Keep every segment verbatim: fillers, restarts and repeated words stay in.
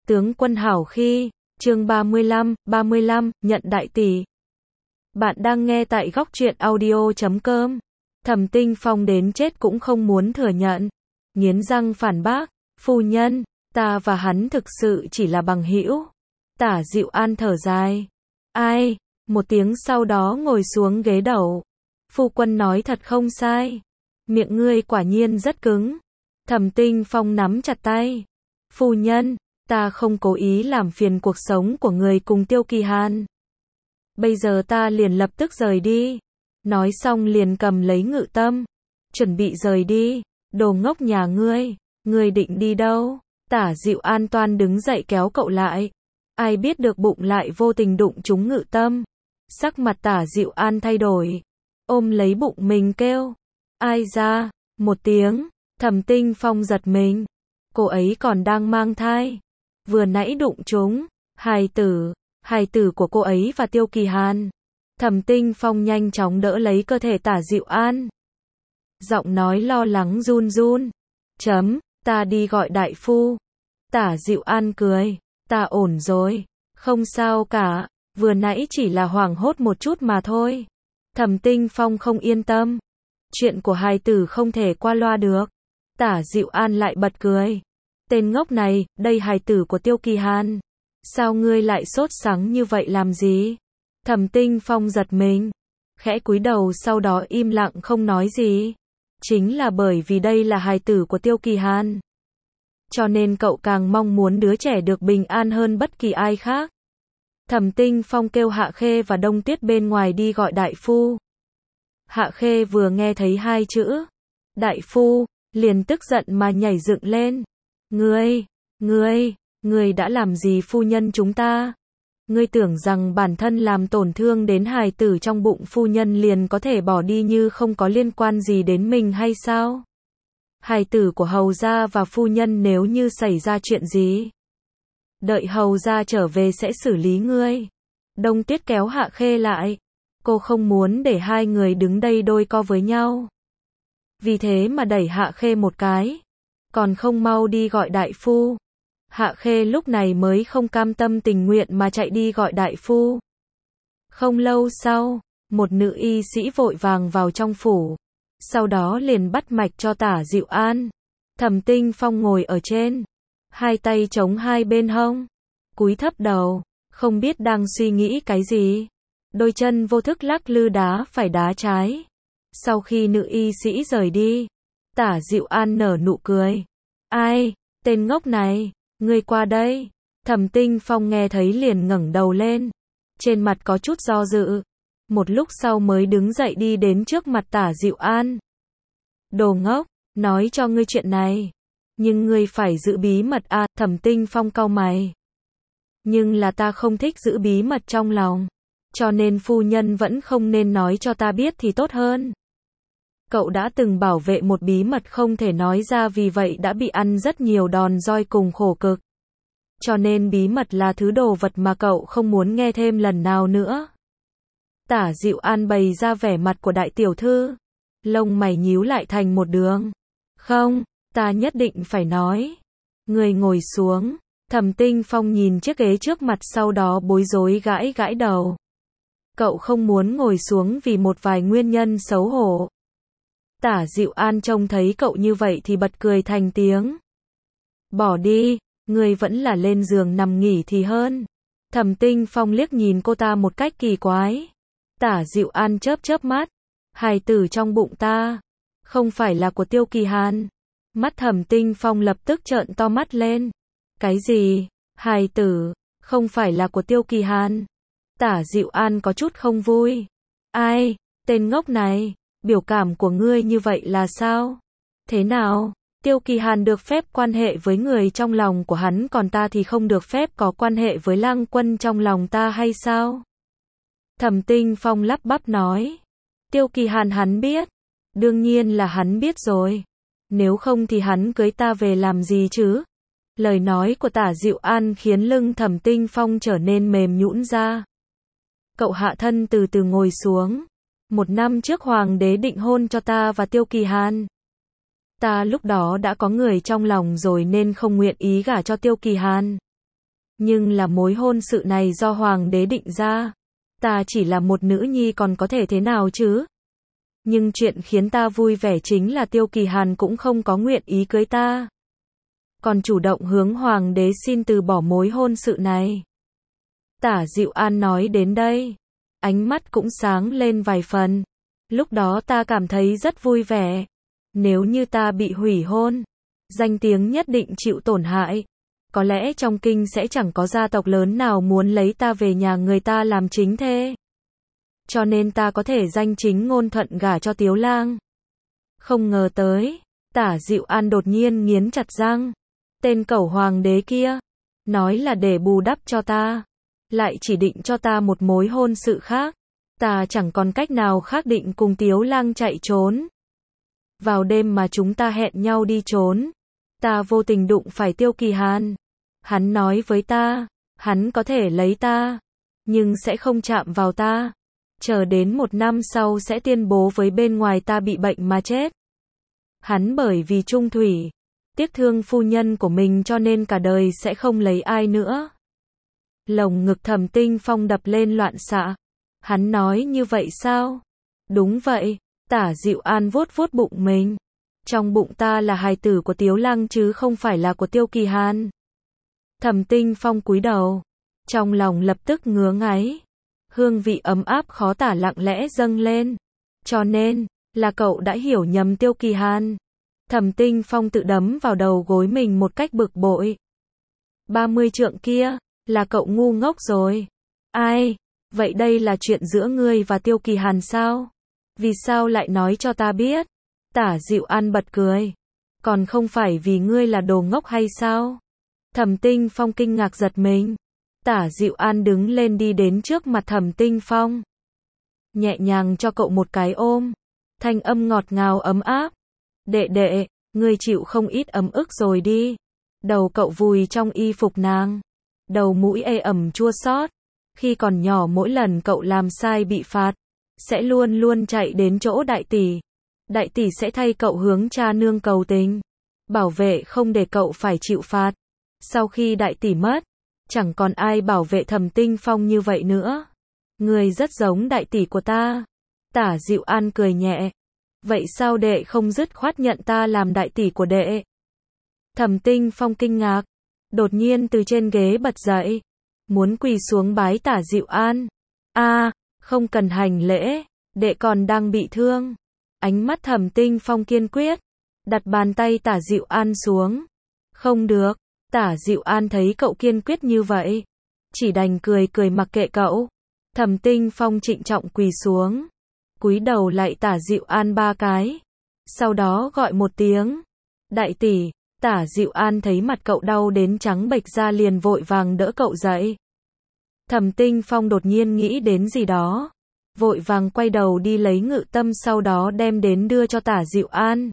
Tướng quân hảo khi, chương ba mươi lăm, ba mươi lăm, nhận đại tỷ. Bạn đang nghe tại góc truyện audio chấm com. Thẩm Tinh Phong đến chết cũng không muốn thừa nhận. Nghiến răng phản bác, phu nhân, ta và hắn thực sự chỉ là bằng hữu. Tả Dịu An thở dài. Ai? Một tiếng sau đó ngồi xuống ghế đầu. Phu quân nói thật không sai. Miệng ngươi quả nhiên rất cứng. Thẩm Tinh Phong nắm chặt tay. Phu nhân, ta không cố ý làm phiền cuộc sống của người cùng Tiêu Kỳ Hàn. Bây giờ ta liền lập tức rời đi. Nói xong liền cầm lấy ngự tâm. Chuẩn bị rời đi. Đồ ngốc nhà ngươi. Ngươi định đi đâu? Tả Dịu An toan đứng dậy kéo cậu lại. Ai biết được bụng lại vô tình đụng trúng ngự tâm. Sắc mặt Tả Dịu An thay đổi. Ôm lấy bụng mình kêu. Ai ra? Một tiếng. Thẩm Tinh Phong giật mình. Cô ấy còn đang mang thai. Vừa nãy đụng trúng. Hài tử. Hài tử của cô ấy và Tiêu Kỳ Hàn. Thẩm Tinh Phong nhanh chóng đỡ lấy cơ thể Tả Dịu An. Giọng nói lo lắng run run. Chấm, ta đi gọi đại phu. Tả Dịu An cười. Ta ổn rồi. Không sao cả. Vừa nãy chỉ là hoảng hốt một chút mà thôi. Thẩm Tinh Phong không yên tâm. Chuyện của hài tử không thể qua loa được. Tả Dịu An lại bật cười. Tên ngốc này, đây hài tử của Tiêu Kỳ Hàn. Sao ngươi lại sốt sắng như vậy làm gì? Thẩm Tinh Phong giật mình. Khẽ cúi đầu sau đó im lặng không nói gì. Chính là bởi vì đây là hài tử của Tiêu Kỳ Hàn. Cho nên cậu càng mong muốn đứa trẻ được bình an hơn bất kỳ ai khác. Thẩm Tinh Phong kêu Hạ Khê và Đông Tuyết bên ngoài đi gọi đại phu. Hạ Khê vừa nghe thấy hai chữ đại phu, liền tức giận mà nhảy dựng lên. Ngươi, ngươi, ngươi đã làm gì phu nhân chúng ta? Ngươi tưởng rằng bản thân làm tổn thương đến hài tử trong bụng phu nhân liền có thể bỏ đi như không có liên quan gì đến mình hay sao? Hài tử của hầu gia và phu nhân nếu như xảy ra chuyện gì? Đợi hầu gia trở về sẽ xử lý ngươi. Đông Tuyết kéo Hạ Khê lại. Cô không muốn để hai người đứng đây đôi co với nhau. Vì thế mà đẩy Hạ Khê một cái. Còn không mau đi gọi đại phu. Hạ Khê lúc này mới không cam tâm tình nguyện mà chạy đi gọi đại phu. Không lâu sau, một nữ y sĩ vội vàng vào trong phủ. Sau đó liền bắt mạch cho Tả Dịu An. Thẩm Tinh Phong ngồi ở trên. Hai tay chống hai bên hông. Cúi thấp đầu. Không biết đang suy nghĩ cái gì. Đôi chân vô thức lắc lư đá phải đá trái. Sau khi nữ y sĩ rời đi, Tả Dịu An nở nụ cười. Ai? Tên ngốc này, ngươi qua đây. Thẩm Tinh Phong nghe thấy liền ngẩng đầu lên. Trên mặt có chút do dự. Một lúc sau mới đứng dậy đi đến trước mặt Tả Dịu An. Đồ ngốc, nói cho ngươi chuyện này. Nhưng ngươi phải giữ bí mật à, Thẩm Tinh Phong cau mày. Nhưng là ta không thích giữ bí mật trong lòng. Cho nên phu nhân vẫn không nên nói cho ta biết thì tốt hơn. Cậu đã từng bảo vệ một bí mật không thể nói ra vì vậy đã bị ăn rất nhiều đòn roi cùng khổ cực. Cho nên bí mật là thứ đồ vật mà cậu không muốn nghe thêm lần nào nữa. Tả Dịu An bày ra vẻ mặt của đại tiểu thư. Lông mày nhíu lại thành một đường. Không, ta nhất định phải nói. Người ngồi xuống. Thẩm Tinh Phong nhìn chiếc ghế trước mặt sau đó bối rối gãi gãi đầu. Cậu không muốn ngồi xuống vì một vài nguyên nhân xấu hổ. Tả Dịu An trông thấy cậu như vậy thì bật cười thành tiếng. Bỏ đi, ngươi vẫn là lên giường nằm nghỉ thì hơn. Thẩm Tinh Phong liếc nhìn cô ta một cách kỳ quái. Tả Dịu An chớp chớp mắt. Hài tử trong bụng ta, không phải là của Tiêu Kỳ Hàn. Mắt Thẩm Tinh Phong lập tức trợn to mắt lên. Cái gì? Hài tử, không phải là của Tiêu Kỳ Hàn. Tả Dịu An có chút không vui. Ai? Tên ngốc này, biểu cảm của ngươi như vậy là sao? Thế nào? Tiêu Kỳ Hàn được phép quan hệ với người trong lòng của hắn còn ta thì không được phép có quan hệ với Lang Quân trong lòng ta hay sao? Thẩm Tinh Phong lắp bắp nói. Tiêu Kỳ Hàn hắn biết. Đương nhiên là hắn biết rồi. Nếu không thì hắn cưới ta về làm gì chứ? Lời nói của Tả Dịu An khiến lưng Thẩm Tinh Phong trở nên mềm nhũn ra. Cậu hạ thân từ từ ngồi xuống. Một năm trước hoàng đế định hôn cho ta và Tiêu Kỳ Hàn. Ta lúc đó đã có người trong lòng rồi nên không nguyện ý gả cho Tiêu Kỳ Hàn. Nhưng là mối hôn sự này do hoàng đế định ra. Ta chỉ là một nữ nhi còn có thể thế nào chứ? Nhưng chuyện khiến ta vui vẻ chính là Tiêu Kỳ Hàn cũng không có nguyện ý cưới ta. Còn chủ động hướng hoàng đế xin từ bỏ mối hôn sự này. Tả Dịu An nói đến đây, ánh mắt cũng sáng lên vài phần. Lúc đó ta cảm thấy rất vui vẻ. Nếu như ta bị hủy hôn, danh tiếng nhất định chịu tổn hại. Có lẽ trong kinh sẽ chẳng có gia tộc lớn nào muốn lấy ta về nhà người ta làm chính thê. Cho nên ta có thể danh chính ngôn thuận gả cho Tiếu Lang. Không ngờ tới, Tả Dịu An đột nhiên nghiến chặt răng. Tên cẩu hoàng đế kia, nói là để bù đắp cho ta, lại chỉ định cho ta một mối hôn sự khác. Ta chẳng còn cách nào khác định cùng Tiếu Lang chạy trốn. Vào đêm mà chúng ta hẹn nhau đi trốn, ta vô tình đụng phải Tiêu Kỳ Hàn. Hắn nói với ta, hắn có thể lấy ta, nhưng sẽ không chạm vào ta. Chờ đến một năm sau sẽ tuyên bố với bên ngoài ta bị bệnh mà chết. Hắn bởi vì trung thủy, tiếc thương phu nhân của mình cho nên cả đời sẽ không lấy ai nữa. Lồng ngực Thẩm Tinh Phong đập lên loạn xạ. Hắn nói như vậy sao? Đúng vậy, Tả Dịu An vuốt vuốt bụng mình. Trong bụng ta là hài tử của Tiếu Lang chứ không phải là của Tiêu Kỳ Hàn. Thẩm Tinh Phong cúi đầu, trong lòng lập tức ngứa ngáy. Hương vị ấm áp khó tả lặng lẽ dâng lên. Cho nên, là cậu đã hiểu nhầm Tiêu Kỳ Hàn. Thẩm Tinh Phong tự đấm vào đầu gối mình một cách bực bội. ba mươi trượng kia, là cậu ngu ngốc rồi. Ai? Vậy đây là chuyện giữa ngươi và Tiêu Kỳ Hàn sao? Vì sao lại nói cho ta biết? Tả Dịu An bật cười. Còn không phải vì ngươi là đồ ngốc hay sao? Thẩm Tinh Phong kinh ngạc giật mình. Tả Dịu An đứng lên đi đến trước mặt Thẩm Tinh Phong. Nhẹ nhàng cho cậu một cái ôm. Thanh âm ngọt ngào ấm áp. Đệ đệ, ngươi chịu không ít ấm ức rồi đi. Đầu cậu vùi trong y phục nàng. Đầu mũi ê ẩm chua xót. Khi còn nhỏ mỗi lần cậu làm sai bị phạt, sẽ luôn luôn chạy đến chỗ đại tỷ. Đại tỷ sẽ thay cậu hướng cha nương cầu tình, bảo vệ không để cậu phải chịu phạt. Sau khi đại tỷ mất, chẳng còn ai bảo vệ Thẩm Tinh Phong như vậy nữa. Người rất giống đại tỷ của ta. Tả Dịu An cười nhẹ. Vậy sao đệ không dứt khoát nhận ta làm đại tỷ của đệ? Thẩm Tinh Phong kinh ngạc, đột nhiên từ trên ghế bật dậy, muốn quỳ xuống bái Tả Dịu An. A, à, không cần hành lễ, đệ còn đang bị thương. Ánh mắt Thẩm Tinh Phong kiên quyết, đặt bàn tay Tả Dịu An xuống. Không được. Tả Dịu An thấy cậu kiên quyết như vậy, chỉ đành cười cười mặc kệ cậu. Thẩm Tinh Phong trịnh trọng quỳ xuống, cúi đầu lại Tả Dịu An ba cái, sau đó gọi một tiếng, đại tỷ. Tả Dịu An thấy mặt cậu đau đến trắng bệch ra liền vội vàng đỡ cậu dậy. Thẩm Tinh Phong đột nhiên nghĩ đến gì đó, vội vàng quay đầu đi lấy ngự tâm sau đó đem đến đưa cho Tả Dịu An.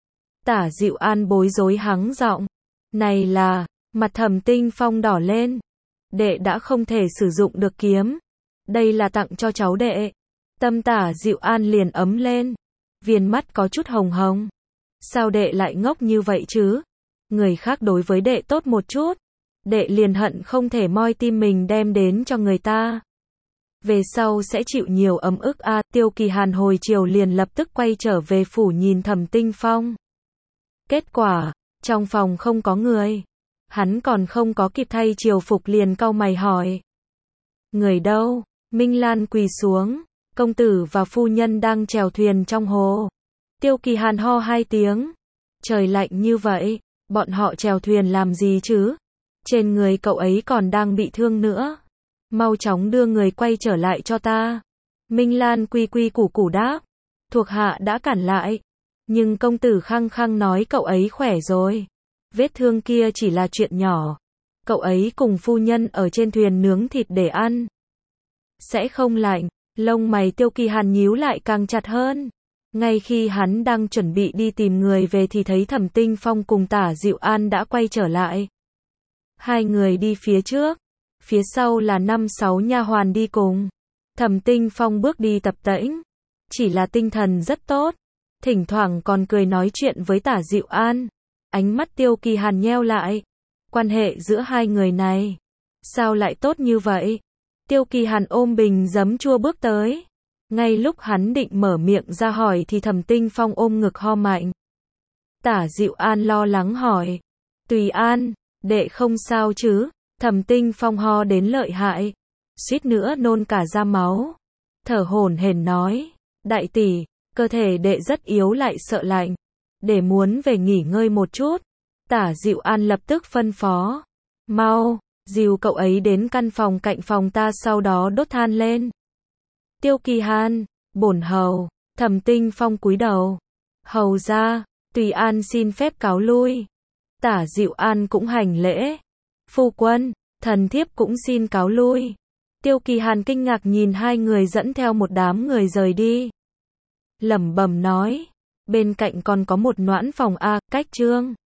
Tả Dịu An bối rối hắng giọng, này là, mặt Thẩm Tinh Phong đỏ lên. Đệ đã không thể sử dụng được kiếm, đây là tặng cho cháu đệ. Tâm Tả Dịu An liền ấm lên, viền mắt có chút hồng hồng. Sao đệ lại ngốc như vậy chứ? Người khác đối với đệ tốt một chút, đệ liền hận không thể moi tim mình đem đến cho người ta. Về sau sẽ chịu nhiều ấm ức a. À, Tiêu Kỳ Hàn hồi chiều liền lập tức quay trở về phủ nhìn Thẩm Tinh Phong. Kết quả, trong phòng không có người. Hắn còn không có kịp thay triều phục liền cau mày hỏi. Người đâu? Minh Lan quỳ xuống. Công tử và phu nhân đang chèo thuyền trong hồ. Tiêu Kỳ Hàn ho hai tiếng. Trời lạnh như vậy, bọn họ chèo thuyền làm gì chứ? Trên người cậu ấy còn đang bị thương nữa. Mau chóng đưa người quay trở lại cho ta. Minh Lan quy quy củ củ đáp. Thuộc hạ đã cản lại. Nhưng công tử khăng khăng nói cậu ấy khỏe rồi. Vết thương kia chỉ là chuyện nhỏ. Cậu ấy cùng phu nhân ở trên thuyền nướng thịt để ăn. Sẽ không lạnh. Lông mày Tiêu Kỳ Hàn nhíu lại càng chặt hơn. Ngay khi hắn đang chuẩn bị đi tìm người về thì thấy Thẩm Tinh Phong cùng Tả Dịu An đã quay trở lại. Hai người đi phía trước, phía sau là năm sáu nha hoàn đi cùng. Thẩm Tinh Phong bước đi tập tễnh, chỉ là tinh thần rất tốt, thỉnh thoảng còn cười nói chuyện với Tả Dịu An. Ánh mắt Tiêu Kỳ Hàn nheo lại. Quan hệ giữa hai người này, Sao lại tốt như vậy? Tiêu Kỳ Hàn ôm bình giấm chua bước tới. Ngay lúc hắn định mở miệng ra hỏi thì Thẩm Tinh Phong ôm ngực ho mạnh. Tả Dịu An lo lắng hỏi. Tùy An, đệ không sao chứ? Thẩm Tinh Phong ho đến lợi hại, suýt nữa nôn cả ra máu. Thở hổn hển nói. Đại tỷ, cơ thể đệ rất yếu lại sợ lạnh. Đệ muốn về nghỉ ngơi một chút. Tả Dịu An lập tức phân phó. Mau, dìu cậu ấy đến căn phòng cạnh phòng ta sau đó đốt than lên. Tiêu Kỳ Hàn, bổn hầu. Thẩm Tinh Phong cúi đầu. Hầu ra, Tùy An xin phép cáo lui. Tả Dịu An cũng hành lễ. Phu quân, thần thiếp cũng xin cáo lui. Tiêu Kỳ Hàn kinh ngạc nhìn hai người dẫn theo một đám người rời đi. Lẩm bẩm nói, bên cạnh còn có một noãn phòng a, cách trương.